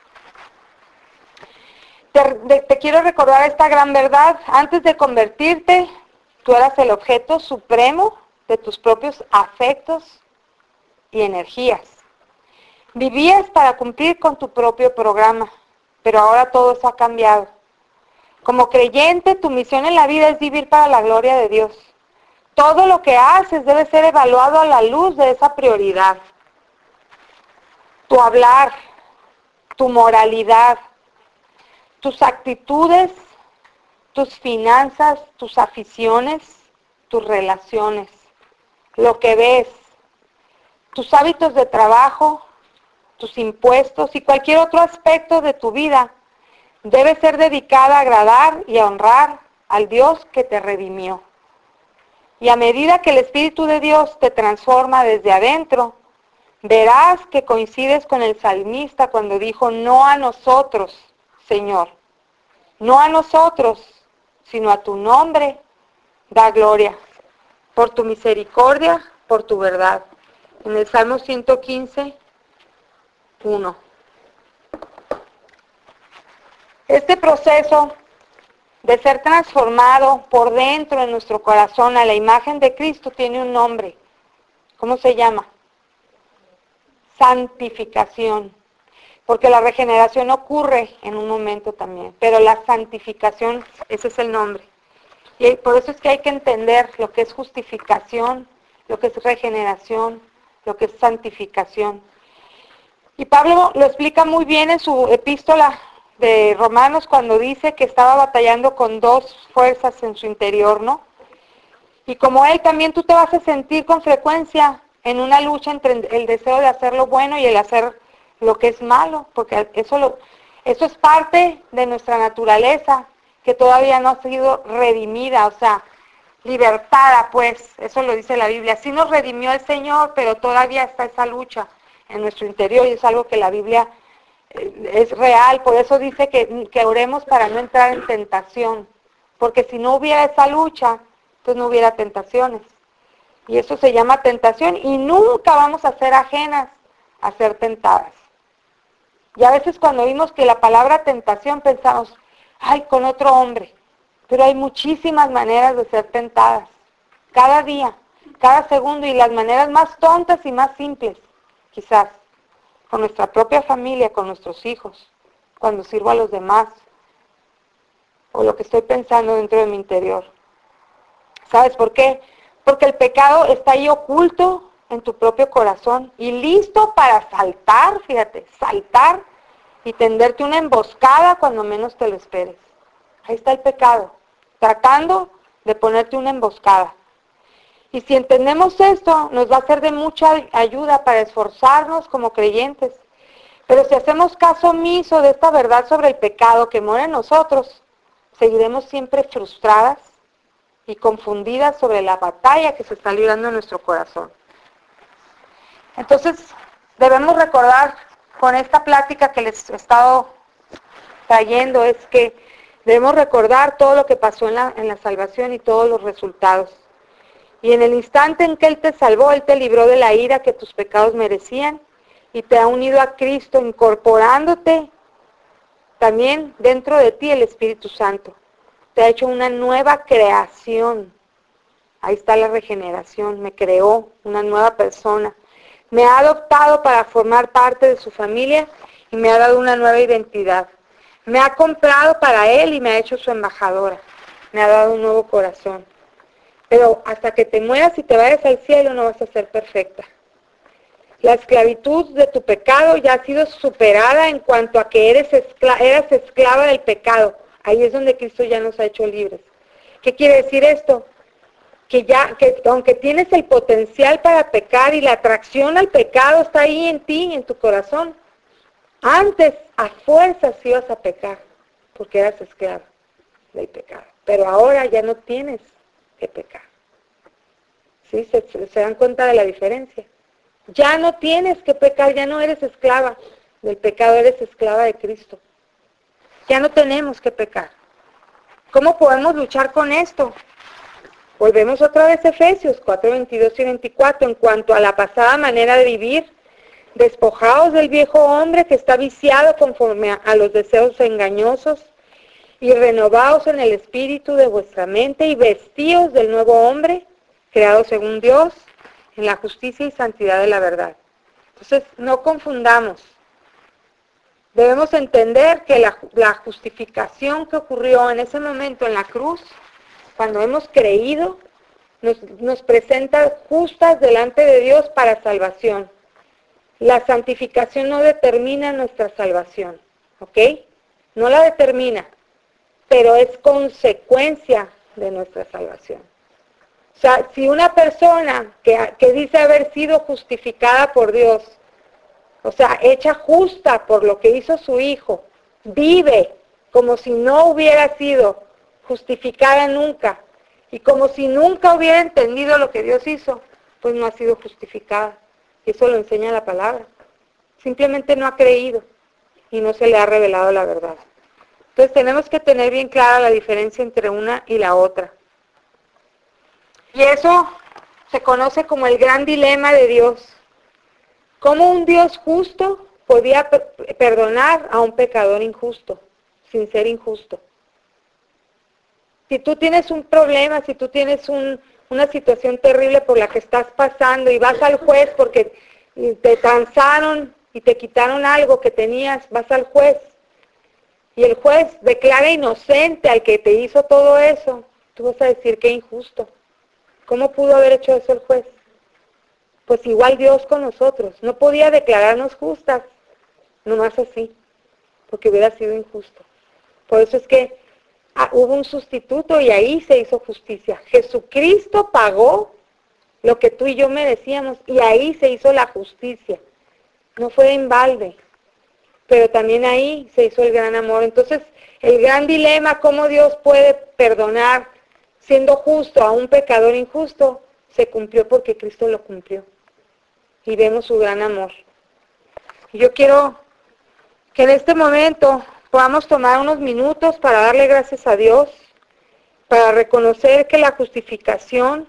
Te, de, te quiero recordar esta gran verdad. Antes de convertirte, tú eras el objeto supremo de tus propios afectos y energías. Vivías para cumplir con tu propio programa, pero ahora todo eso ha cambiado. Como creyente, tu misión en la vida es vivir para la gloria de Dios. Todo lo que haces debe ser evaluado a la luz de esa prioridad. Tu hablar, tu moralidad, tus actitudes, tus finanzas, tus aficiones, tus relaciones, lo que ves, tus hábitos de trabajo, tus impuestos y cualquier otro aspecto de tu vida debe ser dedicada a agradar y a honrar al Dios que te redimió. Y a medida que el Espíritu de Dios te transforma desde adentro, verás que coincides con el salmista cuando dijo, no a nosotros, Señor, no a nosotros, sino a tu nombre, da gloria, por tu misericordia, por tu verdad. En el Salmo ciento quince, uno. Este proceso de ser transformado por dentro en nuestro corazón a la imagen de Cristo tiene un nombre. ¿Cómo se llama? Santificación. Porque la regeneración ocurre en un momento también, pero la santificación, ese es el nombre. Y por eso es que hay que entender lo que es justificación, lo que es regeneración, lo que es santificación. Y Pablo lo explica muy bien en su epístola de Romanos cuando dice que estaba batallando con dos fuerzas en su interior, ¿no? Y como él, también tú te vas a sentir con frecuencia en una lucha entre el deseo de hacer lo bueno y el hacer lo que es malo, porque eso, lo, eso es parte de nuestra naturaleza, que todavía no ha sido redimida, o sea, libertada, pues, eso lo dice la Biblia. Sí nos redimió el Señor, pero todavía está esa lucha en nuestro interior y es algo que la Biblia eh, es real, por eso dice que, que oremos para no entrar en tentación, porque si no hubiera esa lucha, pues no hubiera tentaciones. Y eso se llama tentación y nunca vamos a ser ajenas a ser tentadas. Y a veces cuando oímos que la palabra tentación pensamos, ay, con otro hombre. Pero hay muchísimas maneras de ser tentadas. Cada día, cada segundo y las maneras más tontas y más simples, quizás. Con nuestra propia familia, con nuestros hijos, cuando sirvo a los demás. O lo que estoy pensando dentro de mi interior. ¿Sabes por qué? Porque el pecado está ahí oculto en tu propio corazón y listo para saltar, fíjate, saltar y tenderte una emboscada cuando menos te lo esperes. Ahí está el pecado, tratando de ponerte una emboscada. Y si entendemos esto, nos va a ser de mucha ayuda para esforzarnos como creyentes. Pero si hacemos caso omiso de esta verdad sobre el pecado que mora en nosotros, seguiremos siempre frustradas y confundidas sobre la batalla que se está librando en nuestro corazón. Entonces, debemos recordar con esta plática que les he estado trayendo, es que debemos recordar todo lo que pasó en la, en la salvación y todos los resultados. Y en el instante en que Él te salvó, Él te libró de la ira que tus pecados merecían y te ha unido a Cristo, incorporándote también dentro de ti el Espíritu Santo. Te ha hecho una nueva creación. Ahí está la regeneración. Me creó una nueva persona. Me ha adoptado para formar parte de su familia y me ha dado una nueva identidad. Me ha comprado para Él y me ha hecho su embajadora. Me ha dado un nuevo corazón. Pero hasta que te mueras y te vayas al cielo no vas a ser perfecta. La esclavitud de tu pecado ya ha sido superada en cuanto a que eres esclava, eras esclava del pecado. Ahí es donde Cristo ya nos ha hecho libres. ¿Qué quiere decir esto? Que ya, que aunque tienes el potencial para pecar y la atracción al pecado está ahí en ti, en tu corazón, antes a fuerzas ibas a pecar, porque eras esclavo del pecado. Pero ahora ya no tienes que pecar. ¿Sí? ¿Se, se dan cuenta de la diferencia? Ya no tienes que pecar, ya no eres esclava del pecado, eres esclava de Cristo. Ya no tenemos que pecar. ¿Cómo podemos luchar con esto? Volvemos otra vez a Efesios cuatro, veintidós y veinticuatro. En cuanto a la pasada manera de vivir, despojaos del viejo hombre que está viciado conforme a, a los deseos engañosos y renovaos en el espíritu de vuestra mente y vestíos del nuevo hombre, creado según Dios, en la justicia y santidad de la verdad. Entonces, no confundamos. Debemos entender que la, la justificación que ocurrió en ese momento en la cruz, cuando hemos creído, nos, nos presenta justas delante de Dios para salvación. La santificación no determina nuestra salvación, ¿ok? No la determina, pero es consecuencia de nuestra salvación. O sea, si una persona que, que dice haber sido justificada por Dios, o sea, hecha justa por lo que hizo su hijo, vive como si no hubiera sido justificada nunca y como si nunca hubiera entendido lo que Dios hizo, pues no ha sido justificada. Y eso lo enseña la palabra. Simplemente no ha creído y no se le ha revelado la verdad. Entonces tenemos que tener bien clara la diferencia entre una y la otra. Y eso se conoce como el gran dilema de Dios. ¿Cómo un Dios justo podía perdonar a un pecador injusto, sin ser injusto? Si tú tienes un problema, si tú tienes un, una situación terrible por la que estás pasando y vas al juez porque te transaron y te quitaron algo que tenías, vas al juez y el juez declara inocente al que te hizo todo eso, tú vas a decir que injusto. ¿Cómo pudo haber hecho eso el juez? Pues igual Dios con nosotros, no podía declararnos justas, nomás así, porque hubiera sido injusto. Por eso es que ah, hubo un sustituto y ahí se hizo justicia. Jesucristo pagó lo que tú y yo merecíamos y ahí se hizo la justicia. No fue en balde, pero también ahí se hizo el gran amor. Entonces, el gran dilema, cómo Dios puede perdonar siendo justo a un pecador injusto, se cumplió porque Cristo lo cumplió. Y vemos su gran amor. Y yo quiero que en este momento podamos tomar unos minutos para darle gracias a Dios, para reconocer que la justificación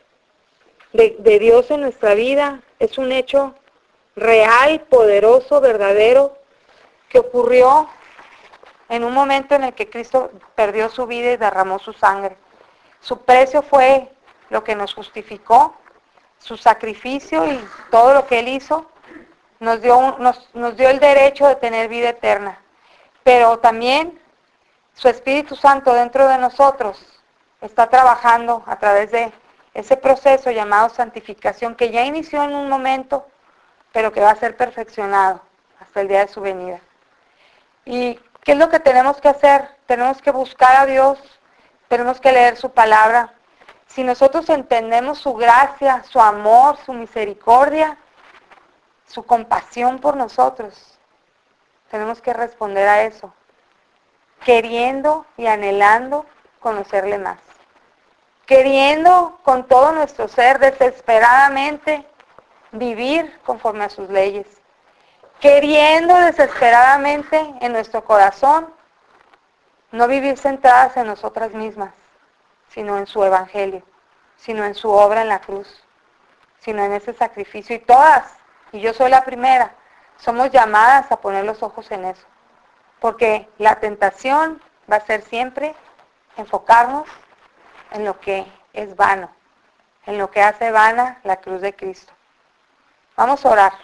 de, de Dios en nuestra vida es un hecho real, poderoso, verdadero, que ocurrió en un momento en el que Cristo perdió su vida y derramó su sangre. Su precio fue lo que nos justificó, su sacrificio y todo lo que Él hizo nos dio, un, nos, nos dio el derecho de tener vida eterna. Pero también su Espíritu Santo dentro de nosotros está trabajando a través de ese proceso llamado santificación que ya inició en un momento, pero que va a ser perfeccionado hasta el día de su venida. ¿Y qué es lo que tenemos que hacer? Tenemos que buscar a Dios, tenemos que leer su palabra. Si nosotros entendemos su gracia, su amor, su misericordia, su compasión por nosotros, tenemos que responder a eso, queriendo y anhelando conocerle más. Queriendo con todo nuestro ser desesperadamente vivir conforme a sus leyes. Queriendo desesperadamente en nuestro corazón no vivir centradas en nosotras mismas, sino en su evangelio, sino en su obra en la cruz, sino en ese sacrificio. Y todas, y yo soy la primera, somos llamadas a poner los ojos en eso. Porque la tentación va a ser siempre enfocarnos en lo que es vano, en lo que hace vana la cruz de Cristo. Vamos a orar.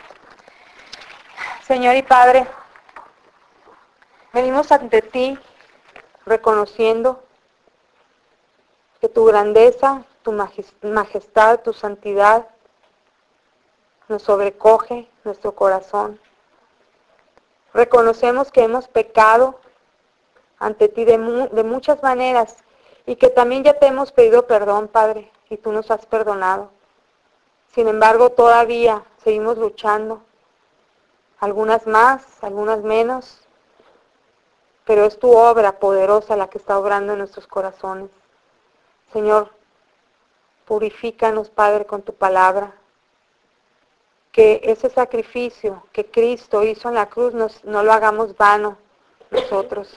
Señor y Padre, venimos ante ti reconociendo que tu grandeza, tu majestad, tu santidad nos sobrecoge nuestro corazón. Reconocemos que hemos pecado ante ti de, mu- de muchas maneras y que también ya te hemos pedido perdón, Padre, y tú nos has perdonado. Sin embargo, todavía seguimos luchando, algunas más, algunas menos, pero es tu obra poderosa la que está obrando en nuestros corazones. Señor, purifícanos, Padre, con tu palabra. Que ese sacrificio que Cristo hizo en la cruz nos, no lo hagamos vano nosotros.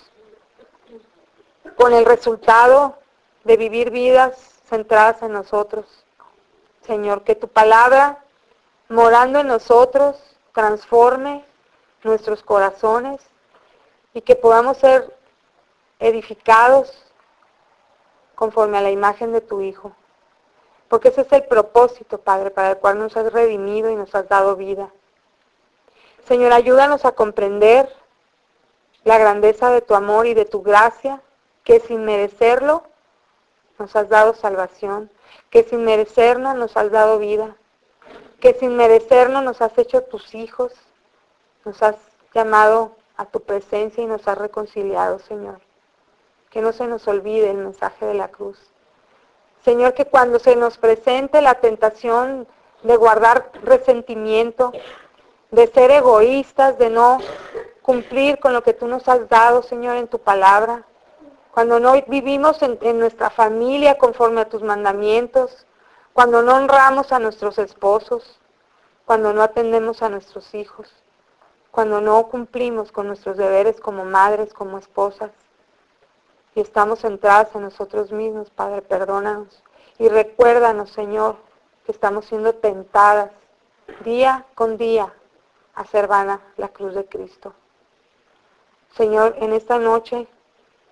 Con el resultado de vivir vidas centradas en nosotros. Señor, que tu palabra, morando en nosotros, transforme nuestros corazones y que podamos ser edificados conforme a la imagen de tu Hijo. Porque ese es el propósito, Padre, para el cual nos has redimido y nos has dado vida. Señor, ayúdanos a comprender la grandeza de tu amor y de tu gracia, que sin merecerlo nos has dado salvación, que sin merecernos nos has dado vida, que sin merecernos nos has hecho tus hijos, nos has llamado a tu presencia y nos has reconciliado, Señor. Que no se nos olvide el mensaje de la cruz. Señor, que cuando se nos presente la tentación de guardar resentimiento, de ser egoístas, de no cumplir con lo que tú nos has dado, Señor, en tu palabra, cuando no vivimos en, en nuestra familia conforme a tus mandamientos, cuando no honramos a nuestros esposos, cuando no atendemos a nuestros hijos, cuando no cumplimos con nuestros deberes como madres, como esposas, y estamos centradas en nosotros mismos, Padre, perdónanos. Y recuérdanos, Señor, que estamos siendo tentadas día con día a hacer vana la cruz de Cristo. Señor, en esta noche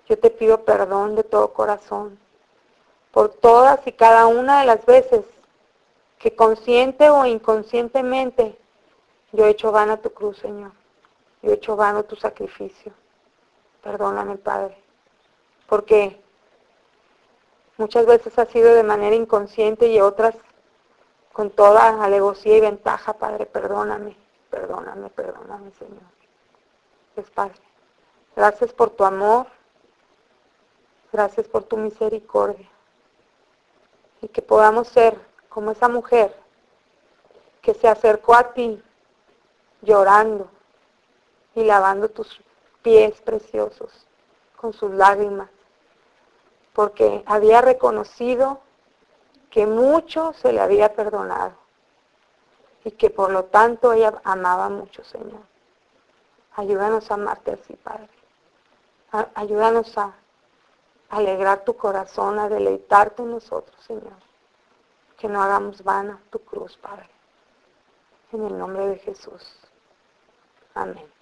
Yo te pido perdón de todo corazón por todas y cada una de las veces que consciente o inconscientemente yo he hecho vano tu cruz, Señor. Yo he hecho vano tu sacrificio. Perdóname, Padre, porque muchas veces ha sido de manera inconsciente y otras con toda alevosía y ventaja, Padre. Perdóname, perdóname, perdóname, Señor. Pues, Padre, gracias por tu amor, gracias por tu misericordia, y que podamos ser como esa mujer que se acercó a ti llorando y lavando tus pies preciosos con sus lágrimas, porque había reconocido que mucho se le había perdonado y que por lo tanto ella amaba mucho, Señor. Ayúdanos a amarte así, Padre. A- ayúdanos a alegrar tu corazón, a deleitarte en nosotros, Señor. Que no hagamos vana tu cruz, Padre. En el nombre de Jesús. Amén.